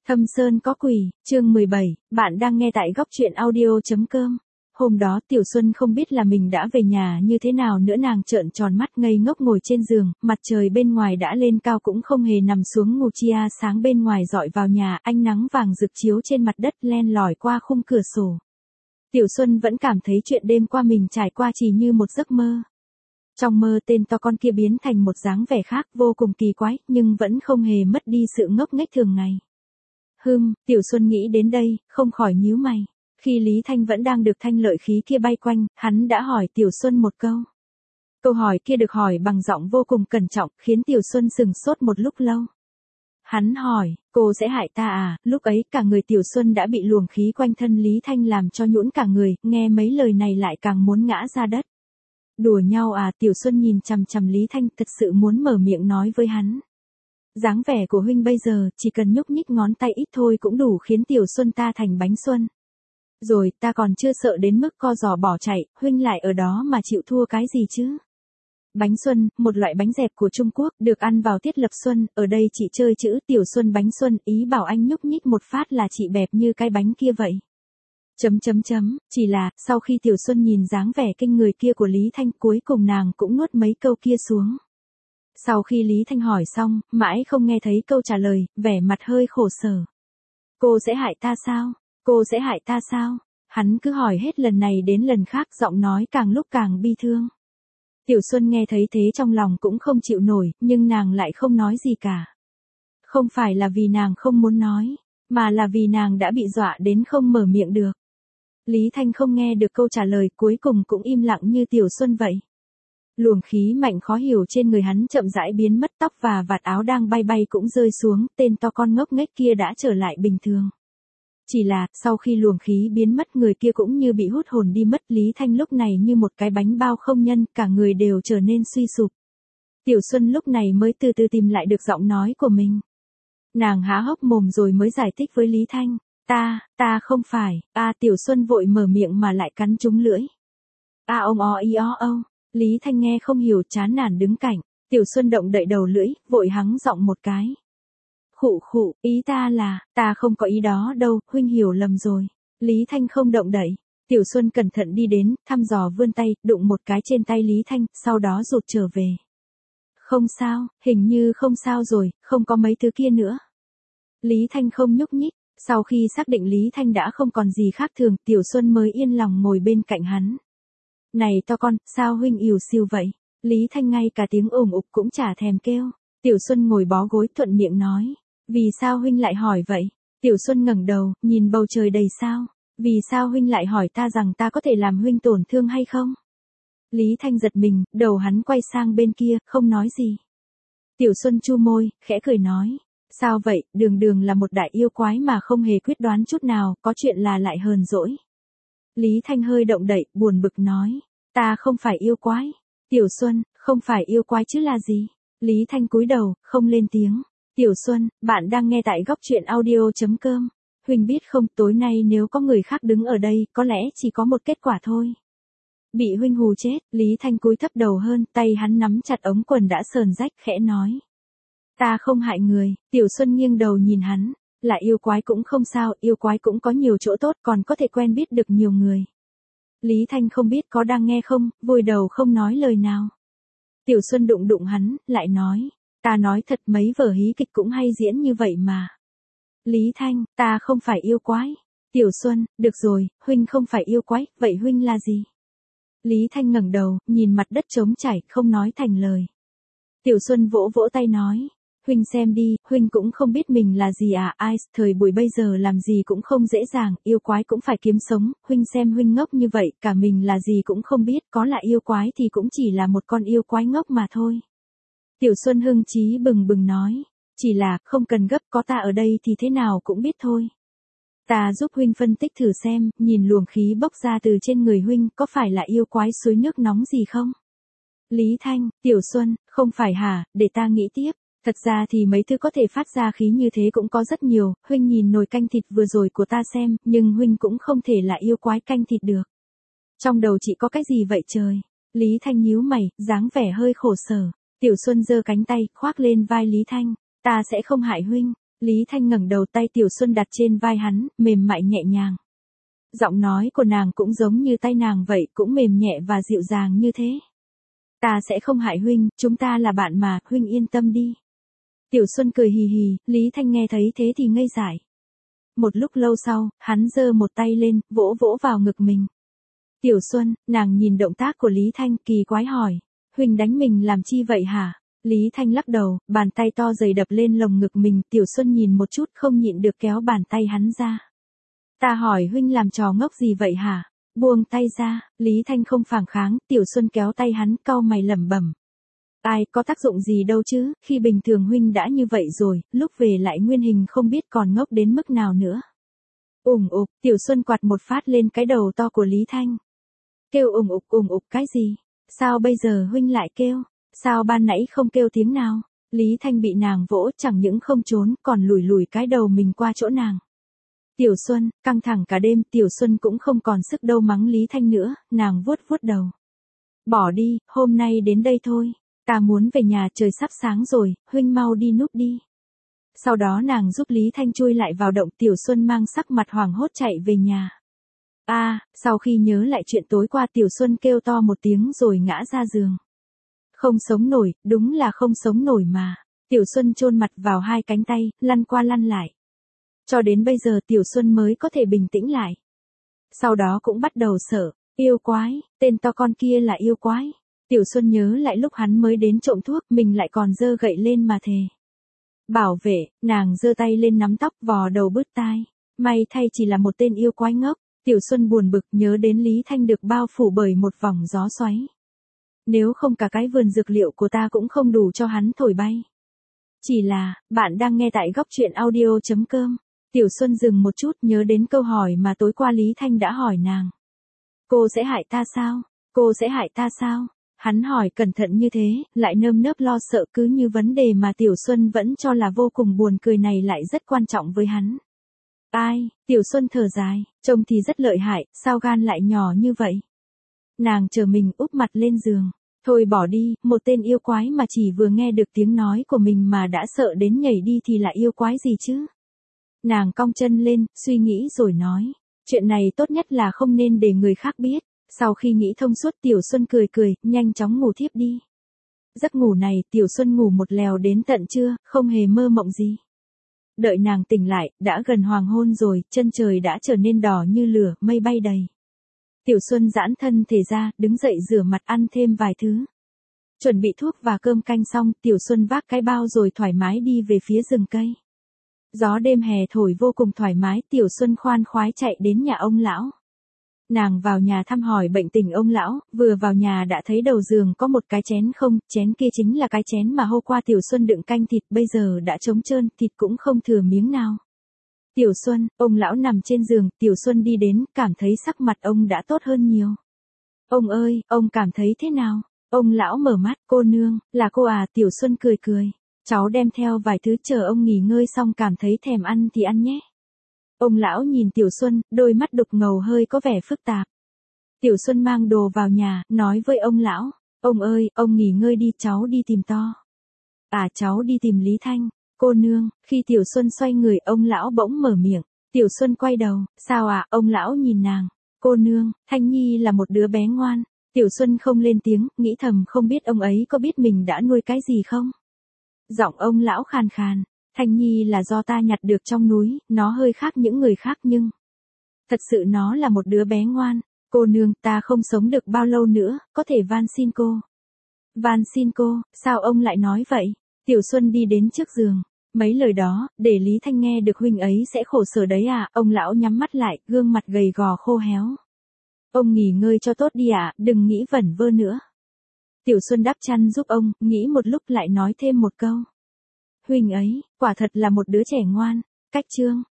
Thâm Sơn có quỷ, chương 17, bạn đang nghe tại góc truyện audio.com. Hôm đó Tiểu Xuân không biết là mình đã về nhà như thế nào nữa, nàng trợn tròn mắt ngây ngốc ngồi trên giường, mặt trời bên ngoài đã lên cao cũng không hề nằm xuống ngủ, chia sáng bên ngoài dọi vào nhà, ánh nắng vàng rực chiếu trên mặt đất len lỏi qua khung cửa sổ. Tiểu Xuân vẫn cảm thấy chuyện đêm qua mình trải qua chỉ như một giấc mơ. Trong mơ tên to con kia biến thành một dáng vẻ khác vô cùng kỳ quái, nhưng vẫn không hề mất đi sự ngốc nghếch thường ngày. Tiểu Xuân nghĩ đến đây, không khỏi nhíu mày. Khi Lý Thanh vẫn đang được thanh lợi khí kia bay quanh, hắn đã hỏi Tiểu Xuân một câu. Câu hỏi kia được hỏi bằng giọng vô cùng cẩn trọng, khiến Tiểu Xuân sừng sốt một lúc lâu. Hắn hỏi, cô sẽ hại ta à? Lúc ấy cả người Tiểu Xuân đã bị luồng khí quanh thân Lý Thanh làm cho nhũn cả người, nghe mấy lời này lại càng muốn ngã ra đất. Đùa nhau à? Tiểu Xuân nhìn chằm chằm Lý Thanh, thật sự muốn mở miệng nói với hắn. Dáng vẻ của huynh bây giờ, chỉ cần nhúc nhích ngón tay ít thôi cũng đủ khiến Tiểu Xuân ta thành bánh xuân. Rồi, ta còn chưa sợ đến mức co giò bỏ chạy, huynh lại ở đó mà chịu thua cái gì chứ? Bánh xuân, một loại bánh dẹp của Trung Quốc, được ăn vào tiết lập xuân, ở đây chị chơi chữ Tiểu Xuân bánh xuân, ý bảo anh nhúc nhích một phát là chị bẹp như cái bánh kia vậy. Chỉ là, sau khi Tiểu Xuân nhìn dáng vẻ kinh người kia của Lý Thanh, cuối cùng nàng cũng nuốt mấy câu kia xuống. Sau khi Lý Thanh hỏi xong, mãi không nghe thấy câu trả lời, vẻ mặt hơi khổ sở. Cô sẽ hại ta sao? Cô sẽ hại ta sao? Hắn cứ hỏi hết lần này đến lần khác, giọng nói càng lúc càng bi thương. Tiểu Xuân nghe thấy thế trong lòng cũng không chịu nổi, nhưng nàng lại không nói gì cả. Không phải là vì nàng không muốn nói, mà là vì nàng đã bị dọa đến không mở miệng được. Lý Thanh không nghe được câu trả lời, cuối cùng cũng im lặng như Tiểu Xuân vậy. Luồng khí mạnh khó hiểu trên người hắn chậm rãi biến mất, tóc và vạt áo đang bay bay cũng rơi xuống, tên to con ngốc nghếch kia đã trở lại bình thường. Chỉ là, sau khi luồng khí biến mất người kia cũng như bị hút hồn đi mất, Lý Thanh lúc này như một cái bánh bao không nhân, cả người đều trở nên suy sụp. Tiểu Xuân lúc này mới từ từ tìm lại được giọng nói của mình. Nàng há hốc mồm rồi mới giải thích với Lý Thanh. Ta không phải, Tiểu Xuân vội mở miệng mà lại cắn trúng lưỡi. Ông o i o âu. Lý Thanh nghe không hiểu, chán nản đứng cạnh. Tiểu Xuân động đậy đầu lưỡi, vội hắng giọng một cái. Khụ, ý ta là, ta không có ý đó đâu, huynh hiểu lầm rồi. Lý Thanh không động đậy. Tiểu Xuân cẩn thận đi đến, thăm dò vươn tay, đụng một cái trên tay Lý Thanh, sau đó rụt trở về. Không sao, hình như không sao rồi, không có mấy thứ kia nữa. Lý Thanh không nhúc nhích. Sau khi xác định Lý Thanh đã không còn gì khác thường, Tiểu Xuân mới yên lòng ngồi bên cạnh hắn. Này to con, sao huynh ỉu xìu vậy? Lý Thanh ngay cả tiếng ủng ục cũng chả thèm kêu. Tiểu Xuân ngồi bó gối thuận miệng nói. Vì sao huynh lại hỏi vậy? Tiểu Xuân ngẩng đầu, nhìn bầu trời đầy sao. Vì sao huynh lại hỏi ta rằng ta có thể làm huynh tổn thương hay không? Lý Thanh giật mình, đầu hắn quay sang bên kia, không nói gì. Tiểu Xuân chu môi, khẽ cười nói. Sao vậy, đường là một đại yêu quái mà không hề quyết đoán chút nào, có chuyện là lại hờn dỗi. Lý Thanh hơi động đậy, buồn bực nói. Ta không phải yêu quái. Tiểu Xuân, không phải yêu quái chứ là gì? Lý Thanh cúi đầu, không lên tiếng. Tiểu Xuân, bạn đang nghe tại góc truyện audio.com. Huynh biết không, tối nay nếu có người khác đứng ở đây, có lẽ chỉ có một kết quả thôi. Bị huynh hù chết. Lý Thanh cúi thấp đầu hơn, tay hắn nắm chặt ống quần đã sờn rách, khẽ nói. Ta không hại người. Tiểu Xuân nghiêng đầu nhìn hắn. Là yêu quái cũng không sao, yêu quái cũng có nhiều chỗ tốt, còn có thể quen biết được nhiều người. Lý Thanh không biết có đang nghe không, vùi đầu không nói lời nào. Tiểu Xuân đụng hắn, lại nói. Ta nói thật, mấy vở hí kịch cũng hay diễn như vậy mà. Lý Thanh, ta không phải yêu quái. Tiểu Xuân, được rồi, huynh không phải yêu quái, vậy huynh là gì? Lý Thanh ngẩng đầu, nhìn mặt đất trống trải, không nói thành lời. Tiểu Xuân vỗ vỗ tay nói. Huynh xem đi, huynh cũng không biết mình là gì à? Ai, thời buổi bây giờ làm gì cũng không dễ dàng, yêu quái cũng phải kiếm sống, huynh xem huynh ngốc như vậy, cả mình là gì cũng không biết, có là yêu quái thì cũng chỉ là một con yêu quái ngốc mà thôi. Tiểu Xuân hưng chí bừng bừng nói, chỉ là, không cần gấp, có ta ở đây thì thế nào cũng biết thôi. Ta giúp huynh phân tích thử xem, nhìn luồng khí bốc ra từ trên người huynh, có phải là yêu quái suối nước nóng gì không? Lý Thanh, Tiểu Xuân, không phải hả, để ta nghĩ tiếp. Thật ra thì mấy thứ có thể phát ra khí như thế cũng có rất nhiều, huynh nhìn nồi canh thịt vừa rồi của ta xem, nhưng huynh cũng không thể là yêu quái canh thịt được. Trong đầu chị có cái gì vậy trời? Lý Thanh nhíu mày, dáng vẻ hơi khổ sở. Tiểu Xuân giơ cánh tay, khoác lên vai Lý Thanh. Ta sẽ không hại huynh. Lý Thanh ngẩng đầu, tay Tiểu Xuân đặt trên vai hắn, mềm mại nhẹ nhàng. Giọng nói của nàng cũng giống như tay nàng vậy, cũng mềm nhẹ và dịu dàng như thế. Ta sẽ không hại huynh, chúng ta là bạn mà, huynh yên tâm đi. Tiểu Xuân cười hì hì, Lý Thanh nghe thấy thế thì ngây dại. Một lúc lâu sau, hắn giơ một tay lên, vỗ vỗ vào ngực mình. Tiểu Xuân, nàng nhìn động tác của Lý Thanh, kỳ quái hỏi. Huynh đánh mình làm chi vậy hả? Lý Thanh lắc đầu, bàn tay to dày đập lên lồng ngực mình, Tiểu Xuân nhìn một chút không nhịn được kéo bàn tay hắn ra. Ta hỏi huynh làm trò ngốc gì vậy hả? Buông tay ra, Lý Thanh không phản kháng, Tiểu Xuân kéo tay hắn, cau mày lẩm bẩm. Ai, có tác dụng gì đâu chứ, khi bình thường huynh đã như vậy rồi, lúc về lại nguyên hình không biết còn ngốc đến mức nào nữa. Ục, Tiểu Xuân quạt một phát lên cái đầu to của Lý Thanh. Kêu ục cái gì? Sao bây giờ huynh lại kêu? Sao ban nãy không kêu tiếng nào? Lý Thanh bị nàng vỗ, chẳng những không trốn, còn lùi lùi cái đầu mình qua chỗ nàng. Tiểu Xuân, căng thẳng cả đêm, Tiểu Xuân cũng không còn sức đâu mắng Lý Thanh nữa, nàng vuốt vuốt đầu. Bỏ đi, hôm nay đến đây thôi, ta muốn về nhà, trời sắp sáng rồi, huynh mau đi núp đi. Sau đó nàng giúp Lý Thanh chui lại vào động, Tiểu Xuân mang sắc mặt hoảng hốt chạy về nhà. Sau khi nhớ lại chuyện tối qua, Tiểu Xuân kêu to một tiếng rồi ngã ra giường. Không sống nổi, đúng là không sống nổi mà. Tiểu Xuân chôn mặt vào hai cánh tay, lăn qua lăn lại. Cho đến bây giờ Tiểu Xuân mới có thể bình tĩnh lại. Sau đó cũng bắt đầu sợ, yêu quái, tên to con kia là yêu quái. Tiểu Xuân nhớ lại lúc hắn mới đến trộm thuốc, mình lại còn giơ gậy lên mà thề. Bảo vệ, nàng giơ tay lên nắm tóc, vò đầu bứt tai. May thay chỉ là một tên yêu quái ngốc. Tiểu Xuân buồn bực, nhớ đến Lý Thanh được bao phủ bởi một vòng gió xoáy. Nếu không cả cái vườn dược liệu của ta cũng không đủ cho hắn thổi bay. Chỉ là, bạn đang nghe tại góc truyện audio.com. Tiểu Xuân dừng một chút, nhớ đến câu hỏi mà tối qua Lý Thanh đã hỏi nàng. Cô sẽ hại ta sao? Cô sẽ hại ta sao? Hắn hỏi cẩn thận như thế, lại nơm nớp lo sợ, cứ như vấn đề mà Tiểu Xuân vẫn cho là vô cùng buồn cười này lại rất quan trọng với hắn. Ai, Tiểu Xuân thở dài, trông thì rất lợi hại, sao gan lại nhỏ như vậy? Nàng chờ mình úp mặt lên giường. Thôi bỏ đi, một tên yêu quái mà chỉ vừa nghe được tiếng nói của mình mà đã sợ đến nhảy đi thì là yêu quái gì chứ? Nàng cong chân lên, suy nghĩ rồi nói. Chuyện này tốt nhất là không nên để người khác biết. Sau khi nghĩ thông suốt, Tiểu Xuân cười cười, nhanh chóng ngủ thiếp đi. Giấc ngủ này, Tiểu Xuân ngủ một lèo đến tận trưa, không hề mơ mộng gì. Đợi nàng tỉnh lại, đã gần hoàng hôn rồi, chân trời đã trở nên đỏ như lửa, mây bay đầy. Tiểu Xuân giãn thân thể ra, đứng dậy rửa mặt, ăn thêm vài thứ. Chuẩn bị thuốc và cơm canh xong, Tiểu Xuân vác cái bao rồi thoải mái đi về phía rừng cây. Gió đêm hè thổi vô cùng thoải mái, Tiểu Xuân khoan khoái chạy đến nhà ông lão. Nàng vào nhà thăm hỏi bệnh tình ông lão, vừa vào nhà đã thấy đầu giường có một cái chén không, chén kia chính là cái chén mà hôm qua Tiểu Xuân đựng canh thịt, bây giờ đã trống trơn, thịt cũng không thừa miếng nào. Tiểu Xuân, ông lão nằm trên giường, Tiểu Xuân đi đến, cảm thấy sắc mặt ông đã tốt hơn nhiều. Ông ơi, ông cảm thấy thế nào? Ông lão mở mắt, cô nương, là cô à? Tiểu Xuân cười cười. Cháu đem theo vài thứ chờ ông nghỉ ngơi xong cảm thấy thèm ăn thì ăn nhé. Ông lão nhìn Tiểu Xuân, đôi mắt đục ngầu hơi có vẻ phức tạp. Tiểu Xuân mang đồ vào nhà, nói với ông lão. Ông ơi, ông nghỉ ngơi đi, cháu đi tìm to. Cháu đi tìm Lý Thanh. Cô nương, khi Tiểu Xuân xoay người, ông lão bỗng mở miệng. Tiểu Xuân quay đầu, sao ông lão nhìn nàng. Cô nương, Thanh Nhi là một đứa bé ngoan. Tiểu Xuân không lên tiếng, nghĩ thầm không biết ông ấy có biết mình đã nuôi cái gì không. Giọng ông lão khàn khàn. Thanh Nhi là do ta nhặt được trong núi, nó hơi khác những người khác nhưng thật sự nó là một đứa bé ngoan. Cô nương, ta không sống được bao lâu nữa, có thể van xin cô. Van xin cô, sao ông lại nói vậy? Tiểu Xuân đi đến trước giường. Mấy lời đó, để Lý Thanh nghe được huynh ấy sẽ khổ sở đấy à? Ông lão nhắm mắt lại, gương mặt gầy gò khô héo. Ông nghỉ ngơi cho tốt đi đừng nghĩ vẩn vơ nữa. Tiểu Xuân đắp chăn giúp ông, nghĩ một lúc lại nói thêm một câu. Huynh ấy, quả thật là một đứa trẻ ngoan. Cách chương.